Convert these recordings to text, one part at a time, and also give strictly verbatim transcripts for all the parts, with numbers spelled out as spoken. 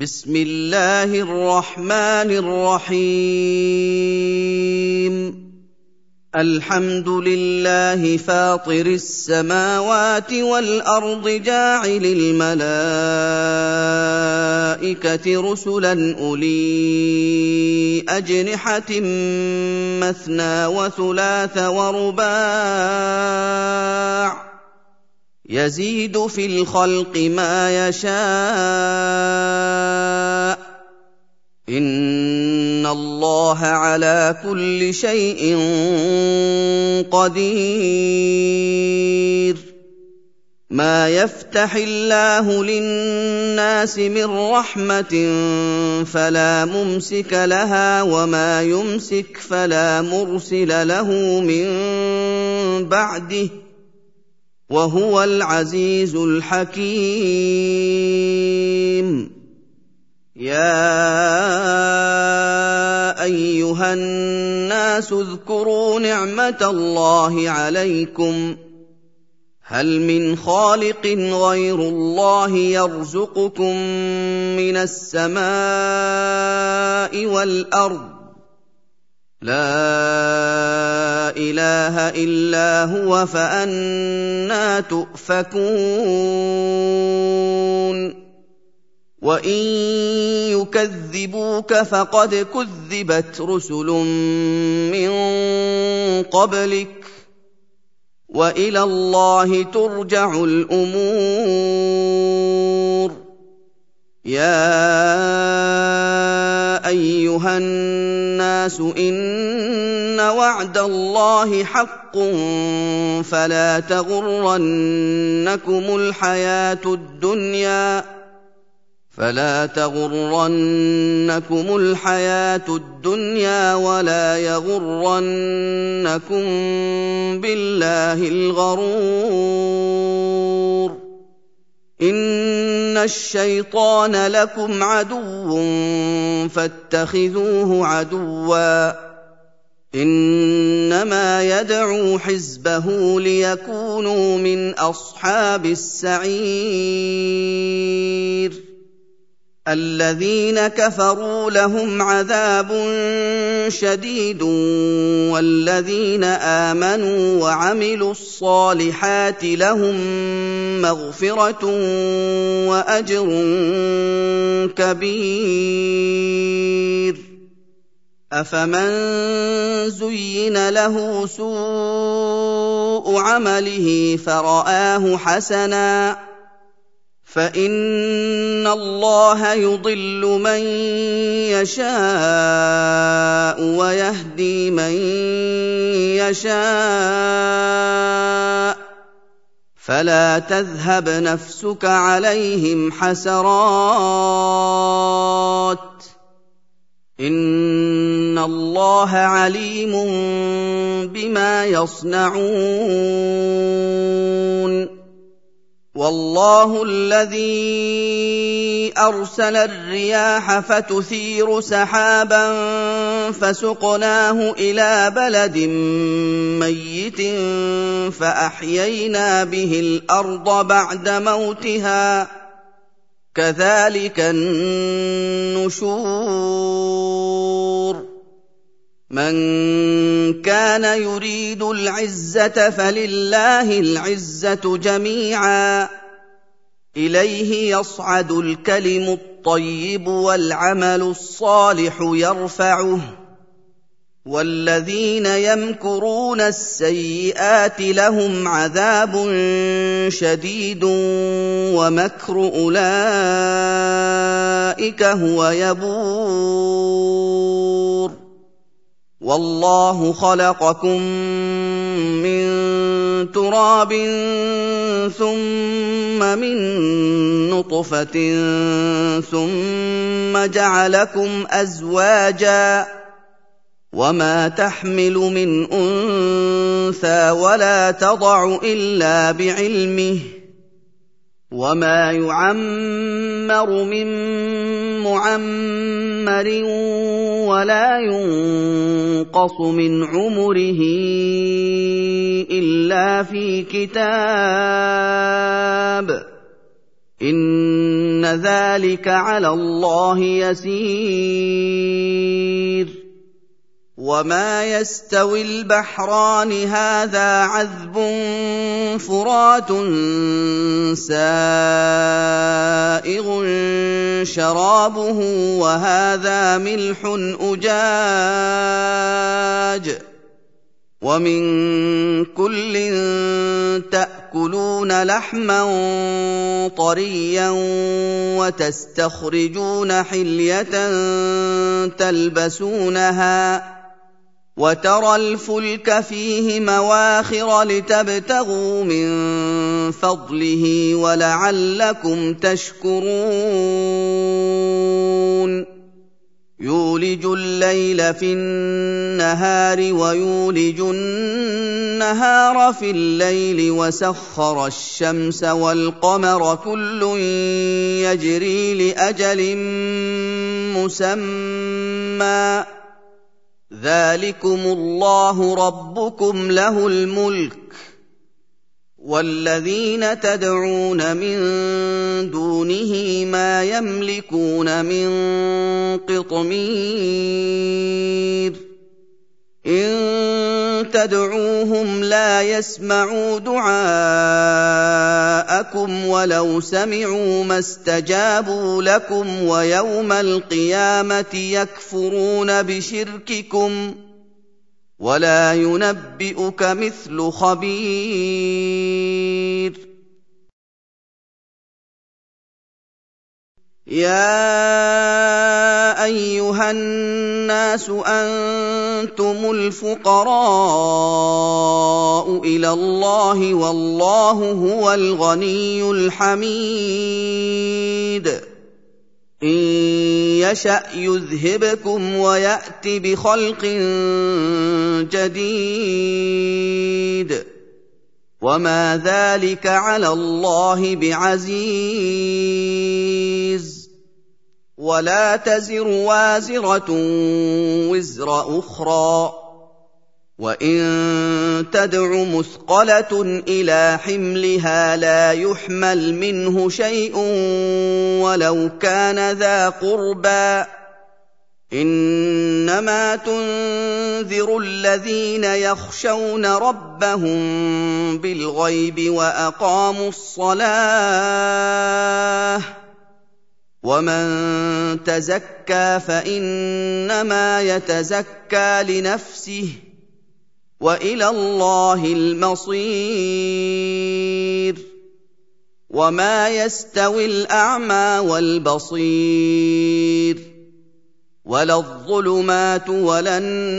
بسم الله الرحمن الرحيم الحمد لله فاطر السماوات والأرض جاعل الملائكة رسلا أولي أجنحة مثنى وثلاث ورباع يزيد في الخلق ما يشاء إن الله على كل شيء قدير ما يفتح الله للناس من رحمة فلا ممسك لها وما يمسك فلا مرسل له من بعده وهو العزيز الحكيم يا أيها الناس اذكروا نعمة الله عليكم هل من خالق غير الله يرزقكم من السماء والأرض لا إله إلا هو فأنى تؤفكون وإن يكذبوك فقد كذبت رسل من قبلك وإلى الله ترجع الأمور يا أيها الناس إن وعد الله حق فلا تغرنكم الحياة الدنيا فلا تغرنكم الحياة الدنيا ولا يغرنكم بالله الغرور إن الشيطان لكم عدو فاتخذوه عدوا إنما يدعو حزبه ليكونوا من أصحاب السعير الذين كفروا لهم عذاب شديد والذين آمنوا وعملوا الصالحات لهم مغفرة وأجر كبير أفمن زين له سوء عمله فرآه حسنا فإن الله يضل من يشاء ويهدي من يشاء فلا تذهب نفسك عليهم حسرات إن الله عليم بما يصنعون والله الذي أرسل الرياح فتثير سحابا فسقناه إلى بلد ميت فأحيينا به الأرض بعد موتها كذلك النشور من كان يريد العزة فلله العزة جميعا إليه يصعد الكلم الطيب والعمل الصالح يرفعه والذين يمكرون السيئات لهم عذاب شديد ومكر أولئك هو يبور والله خلقكم من تراب ثم من نطفة ثم جعلكم أزواجا وما تحمل من أنثى ولا تضع إلا بعلمه وما يعمر من معمر ولا ينقص من عمره إلا في كتاب إِنَّ ذَلِكَ عَلَى اللَّهِ يَسِيرٌ وَمَا يَسْتَوِي الْبَحْرَانِ هَٰذَا عَذْبٌ فُرَاتٌ سَائِغٌ شَرَابُهُ وَهَٰذَا مِلْحٌ أُجَاجٌ وَمِن كُلٍّ تَأْكُلُونَ لَحْمًا طَرِيًّا وَتَسْتَخْرِجُونَ حِلْيَةً تَلْبَسُونَهَا وَتَرَى الْفُلْكَ فِيهِ مَوَاخِرَ لِتَبْتَغُوا مِن فَضْلِهِ وَلَعَلَّكُمْ تَشْكُرُونَ يُولِجُ اللَّيْلَ فِي النَّهَارِ وَيُولِجُ النَّهَارَ فِي اللَّيْلِ وَسَخَّرَ الشَّمْسَ وَالْقَمَرَ كُلٌّ يَجْرِي لِأَجَلٍ مُّسَمًّى ۚ ذَٰلِكُمُ اللَّهُ رَبُّكُمْ لَهُ الْمُلْكُ ۚ وَالَّذِينَ تَدْعُونَ مِن دُونِهِ مَا يَمْلِكُونَ مِن قِطْمِيرٍ إِن تَدْعُوهُمْ لَا يَسْمَعُوا دُعَاءَكُمْ وَلَوْ سَمِعُوا مَا اسْتَجَابُوا لَكُمْ وَيَوْمَ الْقِيَامَةِ يَكْفُرُونَ بِشِرْكِكُمْ ۚ وَلَا يُنَبِّئُكَ مِثْلُ خَبِيرٍ يَا أَيُّهَا النَّاسُ أَنتُمُ الْفُقَرَاءُ إِلَى اللَّهِ وَاللَّهُ هُوَ الْغَنِيُّ الْحَمِيدُ إِن يَشَأْ يُذْهِبْكُمْ وَيَأْتِ بِخَلْقٍ جَدِيدٍ وَمَا ذَلِكَ عَلَى اللَّهِ بِعَزِيزٍ وَلَا تَزِرُ وَازِرَةٌ وِزْرَ أُخْرَىٰ وَإِن تَدْعُ مُثْقَلَةٌ إِلَىٰ حِمْلِهَا لَا يُحْمَلْ مِنْهُ شَيْءٌ وَلَوْ كَانَ ذَا قُرْبَىٰ ۗ إِنَّمَا تُنذِرُ الَّذِينَ يَخْشَوْنَ رَبَّهُم بِالْغَيْبِ وَأَقَامُوا الصَّلَاةَ ۚ وَمَن تَزَكَّىٰ فَإِنَّمَا يَتَزَكَّىٰ لِنَفْسِهِ ۚ وَإِلَى اللَّهِ الْمَصِيرُ وَمَا يَسْتَوِي الْأَعْمَىٰ وَالْبَصِيرُ وَلَا الظُّلُمَاتُ وَلَا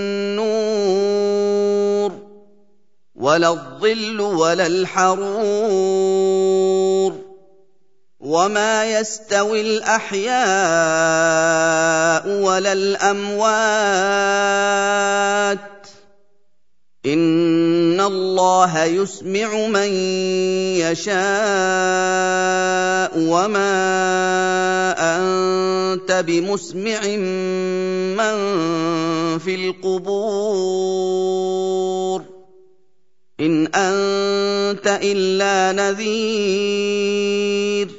النُّورُ وَلَا الظِّلُّ وَلَا الْحَرُورُ وَمَا يَسْتَوِي الْأَحْيَاءُ وَلَا الْأَمْوَاتُ ۚ إِنَّ اللَّهَ يُسْمِعُ مَن يَشَاءُ وَمَا أَنتَ بِمُسْمِعٍ مَّن فِي الْقُبُورِ إِنْ أَنتَ إِلَّا نَذِيرٌ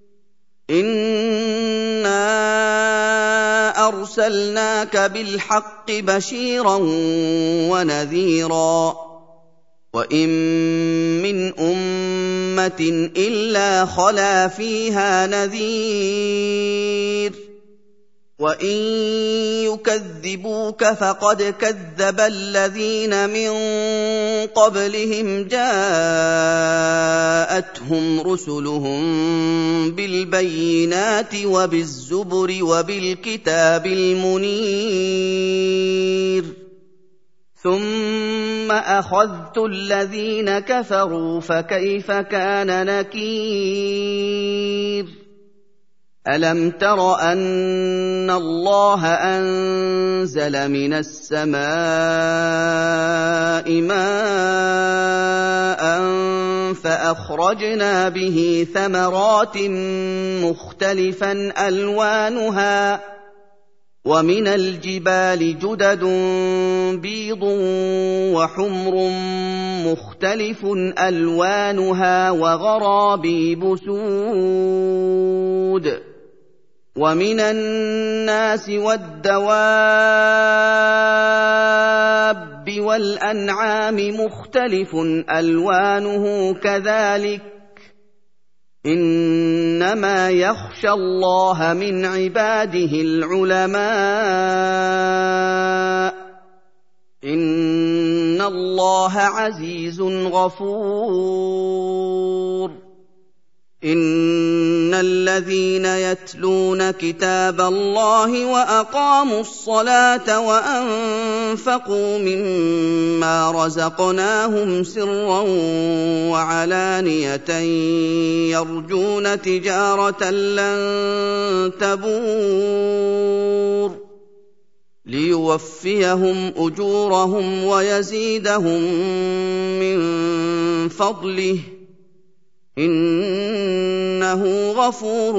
إِنَّا أَرْسَلْنَاكَ بِالْحَقِّ بَشِيرًا وَنَذِيرًا وَإِن مِّنْ أُمَّةٍ إِلَّا خَلَا فِيهَا نَذِيرٌ وَإِن يُكَذِّبُوكَ فَقَدْ كَذَّبَ الَّذِينَ مِن قَبْلِهِمْ جَاءَتْهُمْ رُسُلُهُم بِالْبَيِّنَاتِ وَبِالزُّبُرِ وَبِالْكِتَابِ الْمُنِيرِ ثُمَّ أَخَذْتُ الَّذِينَ كَفَرُوا فَكَيْفَ كَانَ نَكِيرِ أَلَمْ تَرَ أَنَّ اللَّهَ أَنزَلَ مِنَ السَّمَاءِ مَاءً فَأَخْرَجْنَا بِهِ ثَمَرَاتٍ مُخْتَلِفًا أَلْوَانُهَا وَمِنَ الْجِبَالِ جُدَدٌ بِيضٌ وَحُمْرٌ مُّخْتَلِفٌ أَلْوَانُهَا وَغَرَابِيبُ سُودٌ وَمِنَ النَّاسِ وَالدَّوَابِّ وَالْأَنْعَامِ مُخْتَلِفٌ أَلْوَانُهُ كَذَٰلِكَ ۗ إِنَّمَا يَخْشَى اللَّهَ مِنْ عِبَادِهِ الْعُلَمَاءُ ۗ إِنَّ اللَّهَ عَزِيزٌ غَفُورٌ إِنَّ الَّذِينَ يَتْلُونَ كِتَابَ اللَّهِ وَأَقَامُوا الصَّلَاةَ وَأَنفَقُوا مِمَّا رَزَقْنَاهُمْ سِرًّا وَعَلَانِيَةً يَرْجُونَ تِجَارَةً لَّن تَبُورَ لِيُوَفِّيَهُمْ أُجُورَهُمْ وَيَزِيدَهُم مِّن فَضْلِهِ ۚ إِنَّهُ غَفُورٌ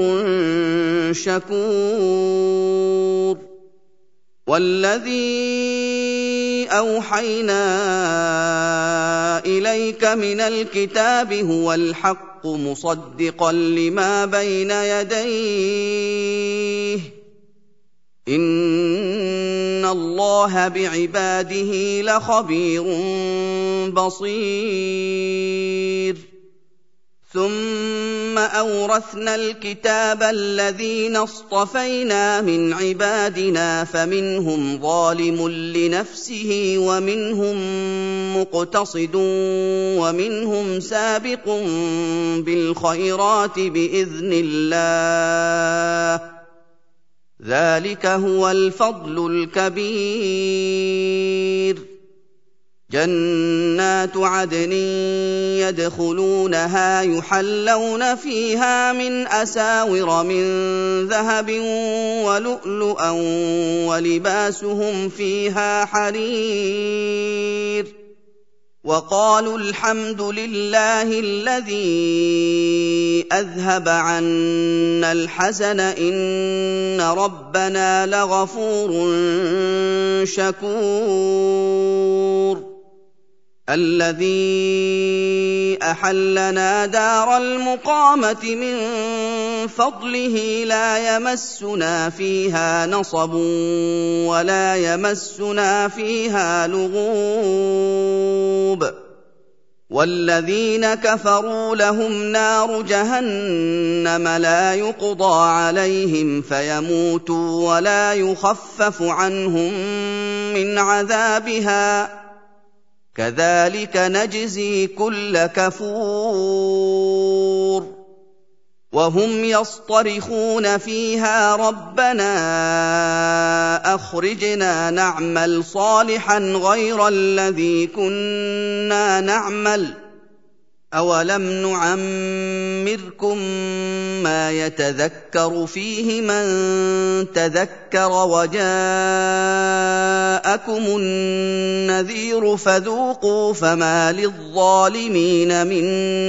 شَكُورٌ وَالَّذِي أَوْحَيْنَا إِلَيْكَ مِنَ الْكِتَابِ هُوَ الْحَقُّ مُصَدِّقًا لِّمَا بَيْنَ يَدَيْهِ ۗ إِنَّ اللَّهَ بِعِبَادِهِ لَخَبِيرٌ بَصِيرٌ ثُمَّ أَوْرَثْنَا الْكِتَابَ الَّذِينَ اصْطَفَيْنَا مِنْ عِبَادِنَا فَمِنْهُمْ ظَالِمٌ لِّنَفْسِهِ وَمِنْهُم مُّقْتَصِدٌ وَمِنْهُمْ سَابِقٌ بِالْخَيْرَاتِ بِإِذْنِ اللَّهِ ۚ ذَٰلِكَ هُوَ الْفَضْلُ الْكَبِيرُ جَنَّاتُ عَدْنٍ يَدْخُلُونَهَا يُحَلَّوْنَ فِيهَا مِنْ أَسَاوِرَ مِن ذَهَبٍ وَلُؤْلُؤًا وَلِبَاسُهُمْ فِيهَا حَرِيرٌ وَقَالُوا الْحَمْدُ لِلَّهِ الَّذِي أَذْهَبَ عَنَّا الْحَزَنَ إِنَّ رَبَّنَا لَغَفُورٌ شَكُورٌ الَّذِي أَحَلَّنَا دَارَ الْمُقَامَةِ مِن فَضْلِهِ لَا يَمَسُّنَا فِيهَا نَصَبٌ وَلَا يَمَسُّنَا فِيهَا لُغُوبٌ وَالَّذِينَ كَفَرُوا لَهُمْ نَارُ جَهَنَّمَ لَا يُقْضَىٰ عَلَيْهِمْ فَيَمُوتُوا وَلَا يُخَفَّفُ عَنْهُم مِّنْ عَذَابِهَا ۚ كَذَٰلِكَ نَجْزِي كُلَّ كَفُورٍ وَهُمْ يَصْطَرِخُونَ فِيهَا رَبَّنَا أَخْرِجْنَا نَعْمَلْ صَالِحًا غَيْرَ الَّذِي كُنَّا نَعْمَلُ ۚ أَوَلَمْ نُعَمِّرْكُم مَّا يَتَذَكَّرُ فِيهِ مَن تَذَكَّرَ وَجَاءَكُمُ النَّذِيرُ فَذُوقُوا فَمَا لِلظَّالِمِينَ مِن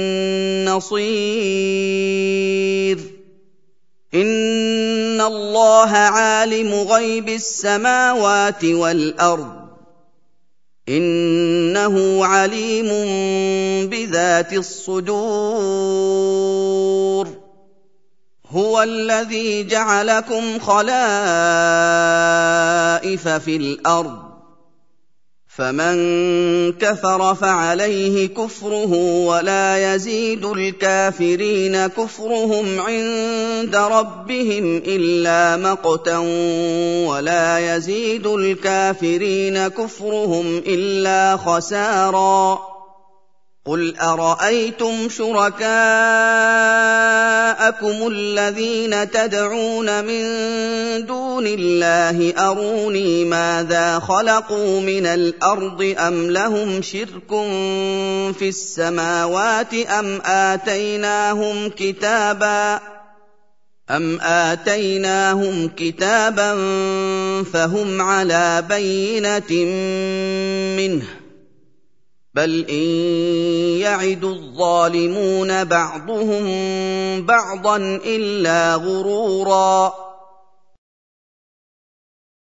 نَّصِيرٍ إِنَّ اللَّهَ عَالِمُ غَيْبِ السَّمَاوَاتِ وَالْأَرْضِ ۚ إِنَّهُ عَلِيمٌ بِذَاتِ الصُّدُورِ هُوَ الَّذِي جَعَلَكُمْ خَلَائِفَ فِي الْأَرْضِ ۚ فَمَن كَفَرَ فَعَلَيْهِ كُفْرُهُ وَلَا يَزِيدُ الْكَافِرِينَ كُفْرُهُمْ عِندَ رَبِّهِمْ إِلَّا مَقْتًا وَلَا يَزِيدُ الْكَافِرِينَ كُفْرُهُمْ إِلَّا خَسَارًا قُلْ أَرَأَيْتُمْ شُرَكَاءَكُمُ الَّذِينَ تَدْعُونَ مِن دُونِ اللَّهِ أَرُونِي مَاذَا خَلَقُوا مِنَ الْأَرْضِ أَمْ لَهُمْ شِرْكٌ فِي السَّمَاوَاتِ أَمْ آتَيْنَاهُمْ كِتَابًا أَمْ آتَيْنَاهُمْ كِتَابًا فَهُمْ عَلَىٰ بَيِّنَةٍ مِّنْهُ ۚ بَلْ إِن يَعِدُ الظَّالِمُونَ بَعْضُهُم بَعْضًا إِلَّا غُرُورًا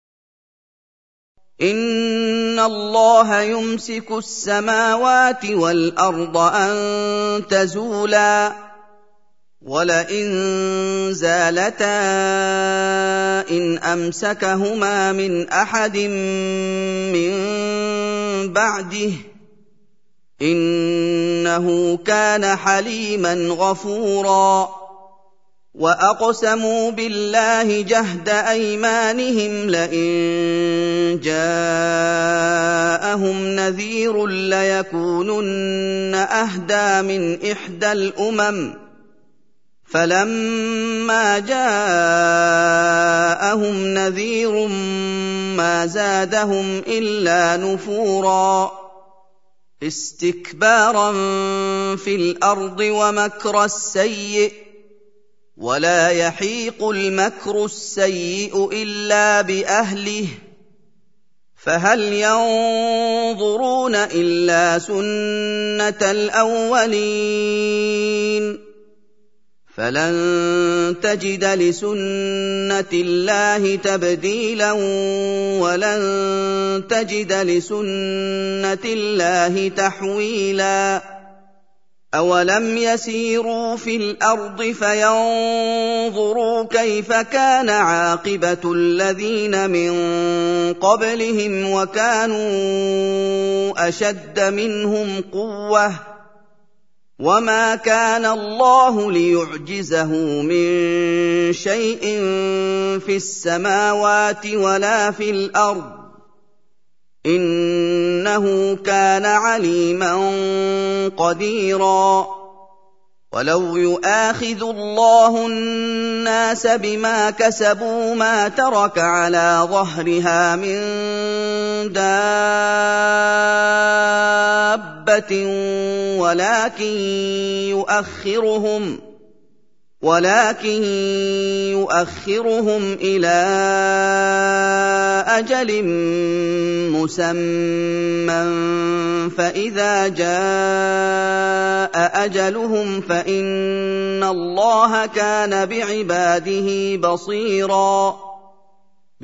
إِنَّ اللَّهَ يُمْسِكُ السَّمَاوَاتِ وَالْأَرْضَ أَن تَزُولَا وَلَئِن زَالَتَا إِنْ أَمْسَكَهُمَا مِنْ أَحَدٍ مِّن بَعْدِهِ ۚ إِنَّهُ كَانَ حَلِيمًا غَفُورًا وَأَقْسَمُوا بِاللَّهِ جَهْدَ أَيْمَانِهِمْ لَئِن جَاءَهُمْ نَذِيرٌ لَّيَكُونُنَّ أَهْدَىٰ مِنْ إِحْدَى الْأُمَمِ فَلَمَّا جَاءَهُمْ نَذِيرٌ مَّا زَادَهُمْ إِلَّا نُفُورًا اسْتِكْبَارًا فِي الْأَرْضِ وَمَكْرَ السَّيِّئِ ۚ وَلَا يَحِيقُ الْمَكْرُ السَّيِّئُ إِلَّا بِأَهْلِهِ ۚ فَهَلْ يَنظُرُونَ إِلَّا سُنَّةَ الْأَوَّلِينَ فَلَن تَجِدَ لِسُنَّةِ اللَّهِ تَبْدِيلًا وَلَن تَجِدَ لِسُنَّةِ اللَّهِ تَحْوِيلًا أَوَلَمْ يَسِيرُوا فِي الْأَرْضِ فَيَنظُرُوا كَيْفَ كَانَ عَاقِبَةُ الَّذِينَ مِن قَبْلِهِمْ وَكَانُوا أَشَدَّ مِنْهُمْ قُوَّةً ۚ وَمَا كَانَ اللَّهُ لِيُعْجِزَهُ مِن شَيْءٍ فِي السَّمَاوَاتِ وَلَا فِي الْأَرْضِ ۚ إِنَّهُ كَانَ عَلِيمًا قَدِيرًا وَلَوْ يُؤَاخِذُ اللَّهُ النَّاسَ بِمَا كَسَبُوا مَا تَرَكَ عَلَىٰ ظَهْرِهَا مِن دَابَّةٍ وَلَٰكِن يُؤَخِّرُهُمْ وَلَٰكِن يُؤَخِّرُهُمْ إِلَىٰ أَجَلٍ مُّسَمًّى ۖ فَإِذَا جَاءَ أَجَلُهُمْ فَإِنَّ اللَّهَ كَانَ بِعِبَادِهِ بَصِيرًا